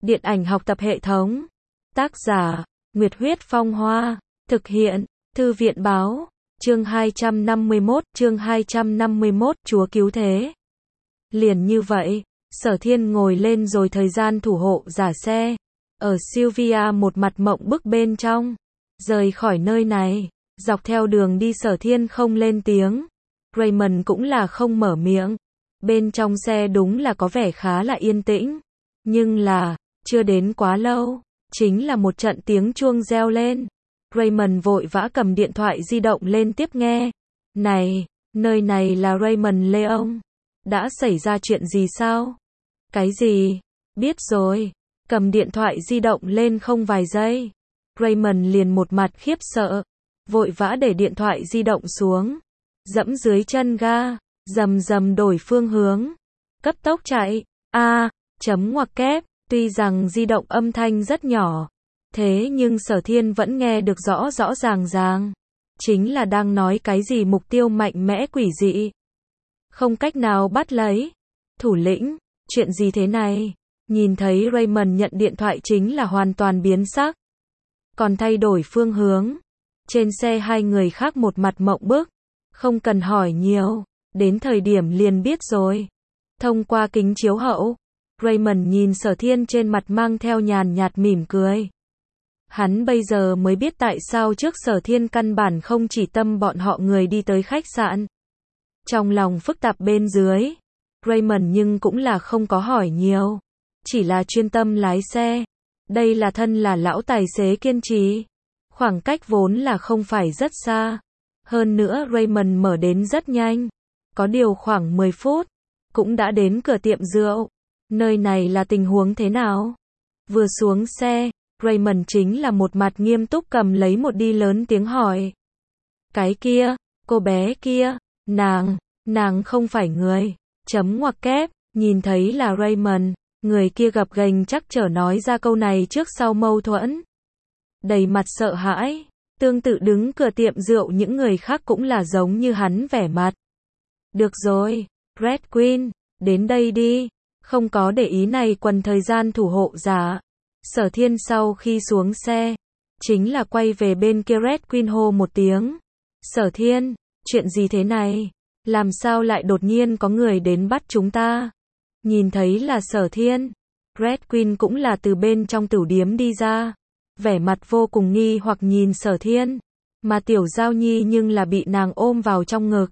Điện ảnh học tập hệ thống. Tác giả, Nguyệt Huyết Phong Hoa. Thực hiện, Thư viện Báo. Chương 251, Chúa cứu thế. Liền như vậy, Sở Thiên ngồi lên rồi thời gian thủ hộ giả xe. Ở Sylvia một mặt mộng bức bên trong. Rời khỏi nơi này, dọc theo đường đi Sở Thiên không lên tiếng. Raymond cũng là không mở miệng. Bên trong xe đúng là có vẻ khá là yên tĩnh. Nhưng là, chưa đến quá lâu, chính là một trận tiếng chuông reo lên. Raymond vội vã cầm điện thoại di động lên tiếp nghe. Này, nơi này là Raymond Leong. Đã xảy ra chuyện gì sao? Cái gì? Biết rồi. Cầm điện thoại di động lên không vài giây. Raymond liền một mặt khiếp sợ. Vội vã để điện thoại di động xuống. Dẫm dưới chân ga. Rầm rầm đổi phương hướng. Cấp tốc chạy. Chấm ngoặc kép. Tuy rằng di động âm thanh rất nhỏ. Thế nhưng Sở Thiên vẫn nghe được rõ rõ ràng ràng. Chính là đang nói cái gì mục tiêu mạnh mẽ quỷ dị. Không cách nào bắt lấy. Thủ lĩnh, chuyện gì thế này? Nhìn thấy Raymond nhận điện thoại chính là hoàn toàn biến sắc. Còn thay đổi phương hướng. Trên xe hai người khác một mặt mộng bức. Không cần hỏi nhiều. Đến thời điểm liền biết rồi. Thông qua kính chiếu hậu. Raymond nhìn Sở Thiên trên mặt mang theo nhàn nhạt mỉm cười. Hắn bây giờ mới biết tại sao trước Sở Thiên căn bản không chỉ tâm bọn họ người đi tới khách sạn. Trong lòng phức tạp bên dưới, Raymond nhưng cũng là không có hỏi nhiều. Chỉ là chuyên tâm lái xe. Đây là thân là lão tài xế kiên trì. Khoảng cách vốn là không phải rất xa. Hơn nữa Raymond mở đến rất nhanh. Có điều khoảng 10 phút, cũng đã đến cửa tiệm rượu. Nơi này là tình huống thế nào? Vừa xuống xe, Raymond chính là một mặt nghiêm túc cầm lấy một đi lớn tiếng hỏi. Cái kia, cô bé kia, nàng không phải người. Chấm ngoặc kép, nhìn thấy là Raymond, người kia gập ghềnh chắc chở nói ra câu này trước sau mâu thuẫn. Đầy mặt sợ hãi, tương tự đứng cửa tiệm rượu những người khác cũng là giống như hắn vẻ mặt. Được rồi, Red Queen, đến đây đi. Không có để ý này quần thời gian thủ hộ giả. Sở Thiên sau khi xuống xe, chính là quay về bên kia Red Queen hô một tiếng. Sở Thiên, chuyện gì thế này? Làm sao lại đột nhiên có người đến bắt chúng ta? Nhìn thấy là Sở Thiên, Red Queen cũng là từ bên trong tửu điếm đi ra. Vẻ mặt vô cùng nghi hoặc nhìn Sở Thiên. Mà Tiểu Giao Nhi nhưng là bị nàng ôm vào trong ngực.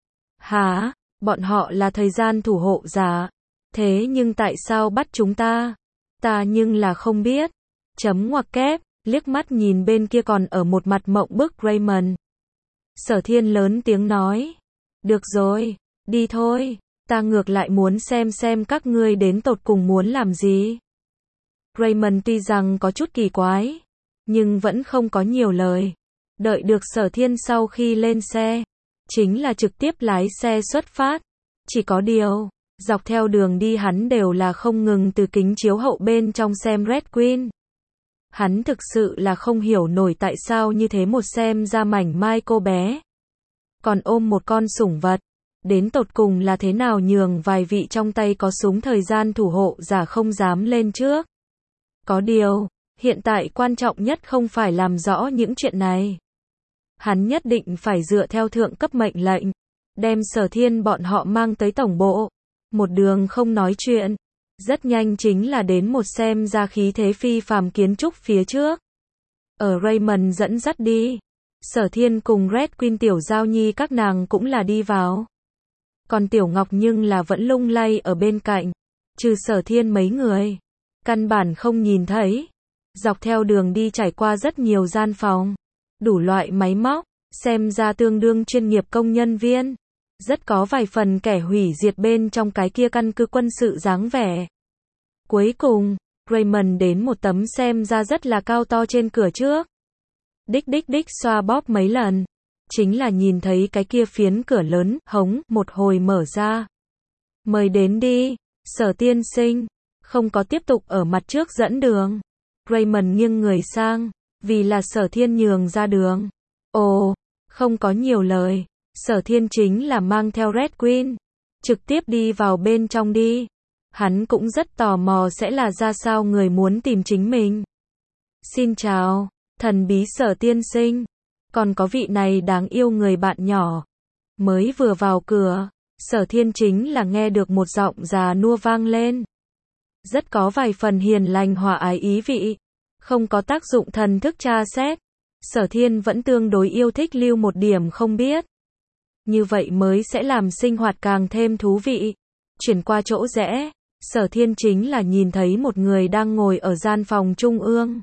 Hả? Bọn họ là thời gian thủ hộ giả. Thế nhưng tại sao bắt chúng ta? Ta nhưng là không biết. Chấm ngoặc kép, liếc mắt nhìn bên kia còn ở một mặt mộng bức Raymond. Sở Thiên lớn tiếng nói. Được rồi, đi thôi. Ta ngược lại muốn xem các ngươi đến tột cùng muốn làm gì. Raymond tuy rằng có chút kỳ quái, nhưng vẫn không có nhiều lời. Đợi được Sở Thiên sau khi lên xe, chính là trực tiếp lái xe xuất phát. Chỉ có điều, dọc theo đường đi hắn đều là không ngừng từ kính chiếu hậu bên trong xem Red Queen. Hắn thực sự là không hiểu nổi tại sao như thế một xem ra mảnh mai cô bé. Còn ôm một con sủng vật. Đến tột cùng là thế nào nhường vài vị trong tay có súng thời gian thủ hộ giả không dám lên trước. Có điều, hiện tại quan trọng nhất không phải làm rõ những chuyện này. Hắn nhất định phải dựa theo thượng cấp mệnh lệnh, đem Sở Thiên bọn họ mang tới tổng bộ. Một đường không nói chuyện, rất nhanh chính là đến một xem ra khí thế phi phàm kiến trúc phía trước. Ở Raymond dẫn dắt đi, Sở Thiên cùng Red Queen Tiểu Giao Nhi các nàng cũng là đi vào. Còn Tiểu Ngọc nhưng là vẫn lung lay ở bên cạnh, trừ Sở Thiên mấy người, căn bản không nhìn thấy. Dọc theo đường đi trải qua rất nhiều gian phòng, đủ loại máy móc, xem ra tương đương chuyên nghiệp công nhân viên. Rất có vài phần kẻ hủy diệt bên trong cái kia căn cứ quân sự dáng vẻ. Cuối cùng, Raymond đến một tấm xem ra rất là cao to trên cửa trước. Đích xoa bóp mấy lần. Chính là nhìn thấy cái kia phiến cửa lớn, hống, một hồi mở ra. Mời đến đi, Sở tiên sinh. Không có tiếp tục ở mặt trước dẫn đường. Raymond nghiêng người sang, vì là Sở Thiên nhường ra đường. Ồ, không có nhiều lời. Sở Thiên chính là mang theo Red Queen, trực tiếp đi vào bên trong đi. Hắn cũng rất tò mò sẽ là ra sao người muốn tìm chính mình. Xin chào, thần bí Sở tiên sinh. Còn có vị này đáng yêu người bạn nhỏ. Mới vừa vào cửa, Sở Thiên chính là nghe được một giọng già nua vang lên. Rất có vài phần hiền lành hòa ái ý vị. Không có tác dụng thần thức tra xét. Sở Thiên vẫn tương đối yêu thích lưu một điểm không biết. Như vậy mới sẽ làm sinh hoạt càng thêm thú vị. Chuyển qua chỗ rẽ, Sở Thiên chính là nhìn thấy một người đang ngồi ở gian phòng trung ương.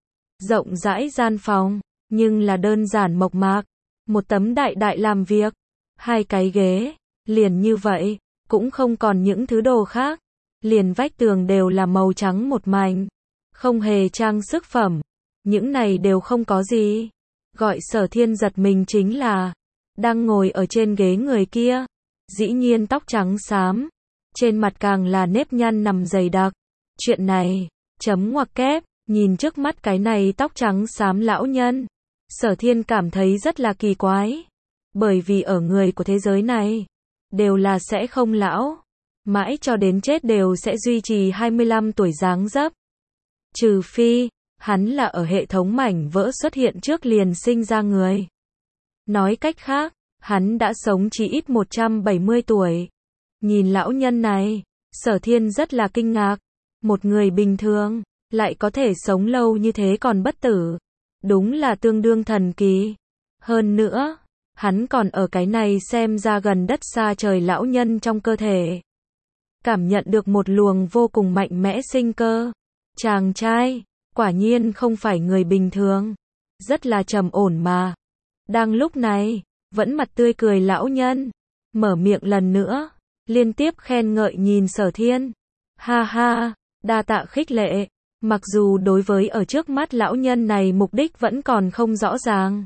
Rộng rãi gian phòng, nhưng là đơn giản mộc mạc. Một tấm đại đại làm việc, 2 cái ghế, liền như vậy, cũng không còn những thứ đồ khác. Liền vách tường đều là màu trắng một mảnh, không hề trang sức phẩm. Những này đều không có gì. Gọi Sở Thiên giật mình chính là, đang ngồi ở trên ghế người kia, dĩ nhiên tóc trắng xám, trên mặt càng là nếp nhăn nằm dày đặc. Chuyện này, chấm ngoặc kép, nhìn trước mắt cái này tóc trắng xám lão nhân, Sở Thiên cảm thấy rất là kỳ quái. Bởi vì ở người của thế giới này, đều là sẽ không lão, mãi cho đến chết đều sẽ duy trì 25 tuổi dáng dấp. Trừ phi, hắn là ở hệ thống mảnh vỡ xuất hiện trước liền sinh ra người. Nói cách khác, hắn đã sống chỉ ít 170 tuổi. Nhìn lão nhân này, Sở Thiên rất là kinh ngạc. Một người bình thường, lại có thể sống lâu như thế còn bất tử. Đúng là tương đương thần kỳ. Hơn nữa, hắn còn ở cái này xem ra gần đất xa trời lão nhân trong cơ thể. Cảm nhận được một luồng vô cùng mạnh mẽ sinh cơ. Chàng trai, quả nhiên không phải người bình thường. Rất là trầm ổn mà. Đang lúc này, vẫn mặt tươi cười lão nhân. Mở miệng lần nữa, liên tiếp khen ngợi nhìn Sở Thiên. Ha ha, đa tạ khích lệ. Mặc dù đối với ở trước mắt lão nhân này mục đích vẫn còn không rõ ràng.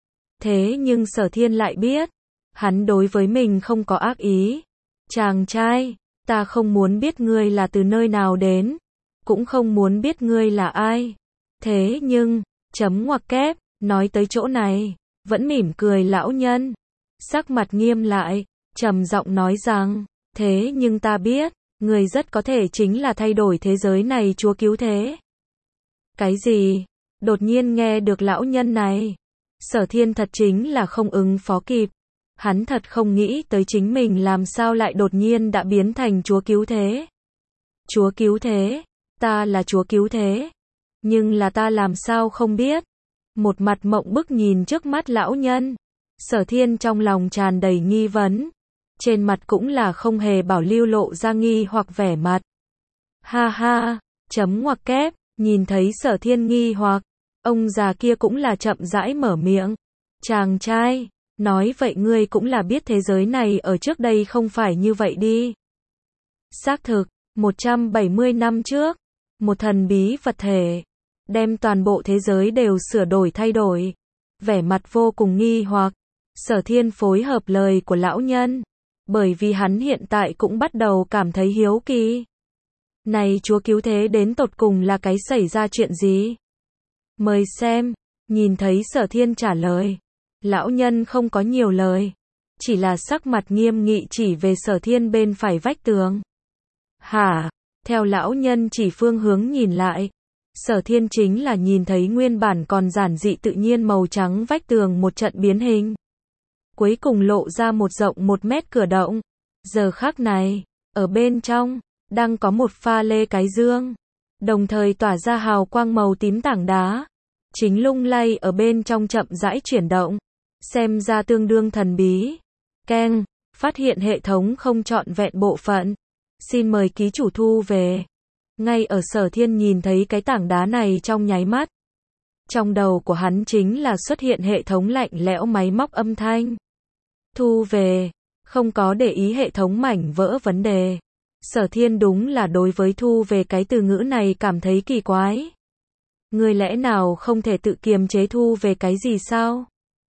Thế nhưng Sở Thiên lại biết, hắn đối với mình không có ác ý. Chàng trai, ta không muốn biết ngươi là từ nơi nào đến, cũng không muốn biết ngươi là ai. Thế nhưng, chấm ngoặc kép, nói tới chỗ này, vẫn mỉm cười lão nhân. Sắc mặt nghiêm lại, trầm giọng nói rằng, thế nhưng ta biết, ngươi rất có thể chính là thay đổi thế giới này chúa cứu thế. Cái gì? Đột nhiên nghe được lão nhân này. Sở Thiên thật chính là không ứng phó kịp. Hắn thật không nghĩ tới chính mình làm sao lại đột nhiên đã biến thành chúa cứu thế. Chúa cứu thế? Ta là chúa cứu thế. Nhưng là ta làm sao không biết. Một mặt mộng bức nhìn trước mắt lão nhân. Sở Thiên trong lòng tràn đầy nghi vấn. Trên mặt cũng là không hề bảo lưu lộ ra nghi hoặc vẻ mặt. Ha ha, chấm ngoặc kép, nhìn thấy Sở Thiên nghi hoặc, ông già kia cũng là chậm rãi mở miệng. Chàng trai, nói vậy ngươi cũng là biết thế giới này ở trước đây không phải như vậy đi. Xác thực, 170 năm trước, một thần bí vật thể, đem toàn bộ thế giới đều sửa đổi thay đổi. Vẻ mặt vô cùng nghi hoặc, Sở Thiên phối hợp lời của lão nhân. Bởi vì hắn hiện tại cũng bắt đầu cảm thấy hiếu kỳ. Này chúa cứu thế đến tột cùng là cái xảy ra chuyện gì? Mời xem, nhìn thấy Sở Thiên trả lời. Lão nhân không có nhiều lời. Chỉ là sắc mặt nghiêm nghị chỉ về Sở Thiên bên phải vách tường. Hả? Theo lão nhân chỉ phương hướng nhìn lại. Sở Thiên chính là nhìn thấy nguyên bản còn giản dị tự nhiên màu trắng vách tường một trận biến hình. Cuối cùng lộ ra một rộng 1 mét cửa động. Giờ khắc này, ở bên trong, đang có một pha lê cái dương. Đồng thời tỏa ra hào quang màu tím tảng đá. Chính lung lay ở bên trong chậm rãi chuyển động. Xem ra tương đương thần bí. Keng, phát hiện hệ thống không trọn vẹn bộ phận. Xin mời ký chủ thu về. Ngay ở Sở Thiên nhìn thấy cái tảng đá này trong nháy mắt. Trong đầu của hắn chính là xuất hiện hệ thống lạnh lẽo máy móc âm thanh. Thu về, không có để ý hệ thống mảnh vỡ vấn đề. Sở Thiên đúng là đối với thu về cái từ ngữ này cảm thấy kỳ quái. Người lẽ nào không thể tự kiềm chế thu về cái gì sao?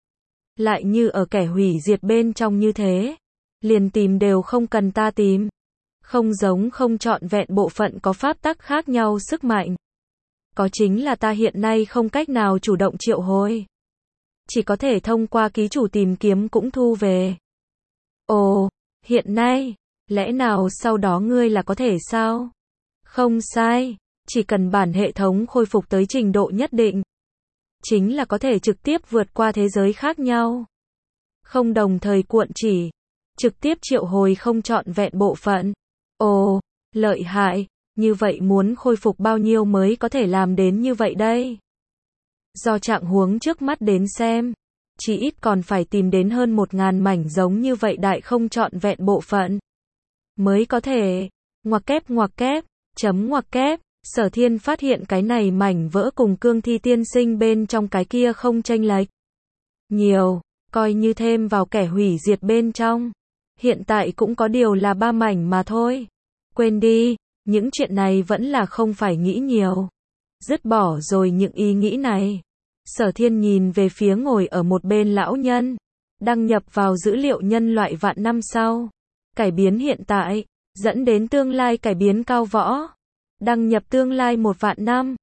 Lại như ở kẻ hủy diệt bên trong như thế. Liền tìm đều không cần ta tìm. Không giống không trọn vẹn bộ phận có pháp tắc khác nhau sức mạnh. Có chính là ta hiện nay không cách nào chủ động triệu hồi. Chỉ có thể thông qua ký chủ tìm kiếm cũng thu về. Ồ, hiện nay, Lẽ nào sau đó ngươi là có thể sao? Không sai, chỉ cần bản hệ thống khôi phục tới trình độ nhất định, chính là có thể trực tiếp vượt qua thế giới khác nhau. Không đồng thời cuộn chỉ, trực tiếp triệu hồi không trọn vẹn bộ phận. Ồ, lợi hại, như vậy muốn khôi phục bao nhiêu mới có thể làm đến như vậy đây? Do trạng huống trước mắt đến xem, chỉ ít còn phải tìm đến hơn 1.000 mảnh giống như vậy đại không trọn vẹn bộ phận mới có thể. Ngoặc kép, chấm ngoặc kép, Sở Thiên phát hiện cái này mảnh vỡ cùng cương thi tiên sinh bên trong cái kia không chênh lệch nhiều, coi như thêm vào kẻ hủy diệt bên trong. Hiện tại cũng có điều là 3 mảnh mà thôi. Quên đi, những chuyện này vẫn là không phải nghĩ nhiều. Dứt bỏ rồi những ý nghĩ này. Sở Thiên nhìn về phía ngồi ở một bên lão nhân. Đăng nhập vào dữ liệu nhân loại vạn năm sau. Cải biến hiện tại, dẫn đến tương lai cải biến cao võ. Đăng nhập tương lai 1 vạn năm.